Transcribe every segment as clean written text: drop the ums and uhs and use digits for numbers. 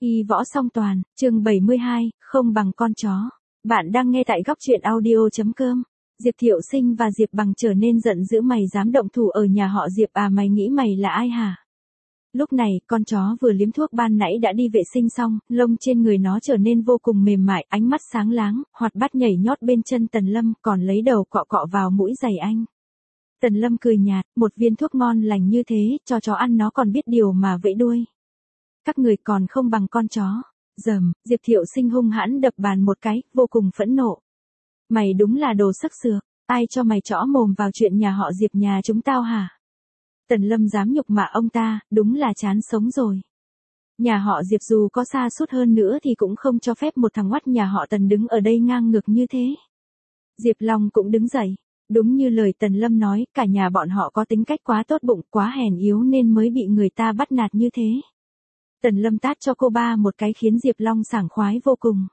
Y võ song toàn, chương 72, không bằng con chó. Bạn đang nghe tại góc truyện audio.com. Diệp Thiệu Sinh và Diệp Bằng trở nên giận dữ, mày dám động thủ ở nhà họ Diệp à, mày nghĩ mày là ai hả? Lúc này, con chó vừa liếm thuốc ban nãy đã đi vệ sinh xong, lông trên người nó trở nên vô cùng mềm mại, ánh mắt sáng láng, hoạt bát nhảy nhót bên chân Tần Lâm, còn lấy đầu cọ cọ vào mũi giày anh. Tần Lâm cười nhạt, một viên thuốc ngon lành như thế, cho chó ăn nó còn biết điều mà vẫy đuôi. Các người còn không bằng con chó. Dầm, Diệp Thiệu Sinh hung hãn đập bàn một cái, vô cùng phẫn nộ. Mày đúng là đồ sắc sược, ai cho mày chõ mồm vào chuyện nhà họ Diệp nhà chúng tao hả? Tần Lâm dám nhục mạ ông ta, đúng là chán sống rồi. Nhà họ Diệp dù có sa sút hơn nữa thì cũng không cho phép một thằng oắt nhà họ Tần đứng ở đây ngang ngược như thế. Diệp Long cũng đứng dậy. Đúng như lời Tần Lâm nói, cả nhà bọn họ có tính cách quá tốt bụng, quá hèn yếu nên mới bị người ta bắt nạt như thế. Tần Lâm tát cho cô ba một cái khiến Diệp Long sảng khoái vô cùng.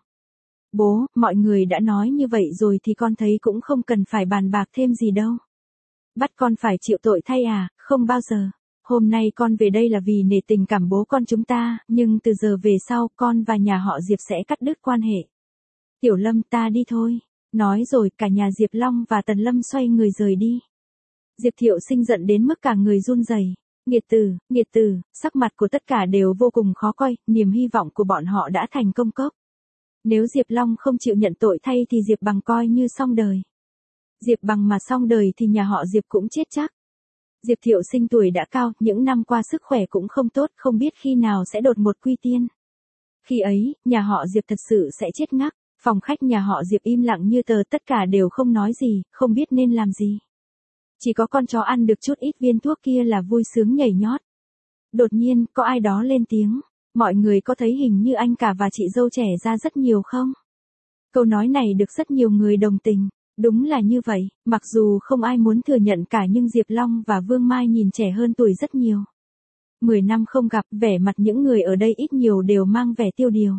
Bố, mọi người đã nói như vậy rồi thì con thấy cũng không cần phải bàn bạc thêm gì đâu. Bắt con phải chịu tội thay à, không bao giờ. Hôm nay con về đây là vì nể tình cảm bố con chúng ta, nhưng từ giờ về sau con và nhà họ Diệp sẽ cắt đứt quan hệ. Tiểu Lâm, ta đi thôi. Nói rồi cả nhà Diệp Long và Tần Lâm xoay người rời đi. Diệp Thiệu Sinh giận đến mức cả người run rẩy. Nghiệt tử, sắc mặt của tất cả đều vô cùng khó coi, niềm hy vọng của bọn họ đã thành công cốc. Nếu Diệp Long không chịu nhận tội thay thì Diệp Bằng coi như xong đời. Diệp Bằng mà xong đời thì nhà họ Diệp cũng chết chắc. Diệp Thiệu Sinh tuổi đã cao, những năm qua sức khỏe cũng không tốt, không biết khi nào sẽ đột ngột quy tiên. Khi ấy, nhà họ Diệp thật sự sẽ chết ngắc. Phòng khách nhà họ Diệp im lặng như tờ, tất cả đều không nói gì, không biết nên làm gì. Chỉ có con chó ăn được chút ít viên thuốc kia là vui sướng nhảy nhót. Đột nhiên, có ai đó lên tiếng. Mọi người có thấy hình như anh cả và chị dâu trẻ ra rất nhiều không? Câu nói này được rất nhiều người đồng tình. Đúng là như vậy, mặc dù không ai muốn thừa nhận cả nhưng Diệp Long và Vương Mai nhìn trẻ hơn tuổi rất nhiều. 10 năm không gặp, vẻ mặt những người ở đây ít nhiều đều mang vẻ tiêu điều.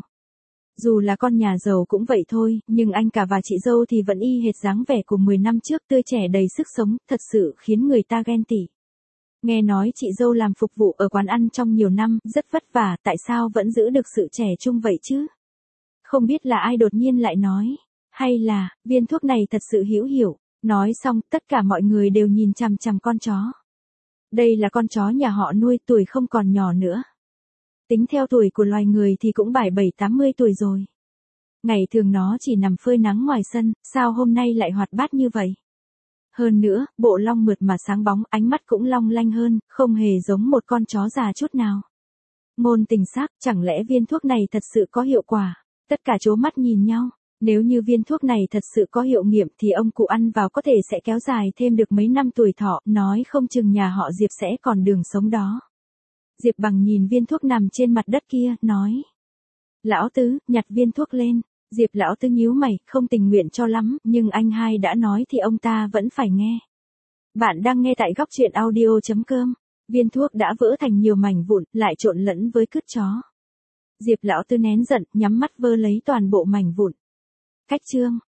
Dù là con nhà giàu cũng vậy thôi, nhưng anh cả và chị dâu thì vẫn y hệt dáng vẻ của 10 năm trước, tươi trẻ đầy sức sống, thật sự khiến người ta ghen tị. Nghe nói chị dâu làm phục vụ ở quán ăn trong nhiều năm, rất vất vả, tại sao vẫn giữ được sự trẻ trung vậy chứ? Không biết là ai đột nhiên lại nói, hay là, viên thuốc này thật sự hữu hiệu. Nói xong, tất cả mọi người đều nhìn chằm chằm con chó. Đây là con chó nhà họ nuôi, tuổi không còn nhỏ nữa. Tính theo tuổi của loài người thì cũng 77-80 tuổi rồi. Ngày thường nó chỉ nằm phơi nắng ngoài sân, sao hôm nay lại hoạt bát như vậy? Hơn nữa, bộ lông mượt mà sáng bóng, ánh mắt cũng long lanh hơn, không hề giống một con chó già chút nào. Ngôn tình sắc, chẳng lẽ viên thuốc này thật sự có hiệu quả? Tất cả trố mắt nhìn nhau. Nếu như viên thuốc này thật sự có hiệu nghiệm thì ông cụ ăn vào có thể sẽ kéo dài thêm được mấy năm tuổi thọ, nói không chừng nhà họ Diệp sẽ còn đường sống đó. Diệp Bằng nhìn viên thuốc nằm trên mặt đất kia, nói. Lão Tứ, nhặt viên thuốc lên. Diệp Lão Tứ nhíu mày, không tình nguyện cho lắm, nhưng anh hai đã nói thì ông ta vẫn phải nghe. Bạn đang nghe tại góc truyện audio.com. Viên thuốc đã vỡ thành nhiều mảnh vụn, lại trộn lẫn với cứt chó. Diệp Lão Tứ nén giận, nhắm mắt vơ lấy toàn bộ mảnh vụn. Cách chương.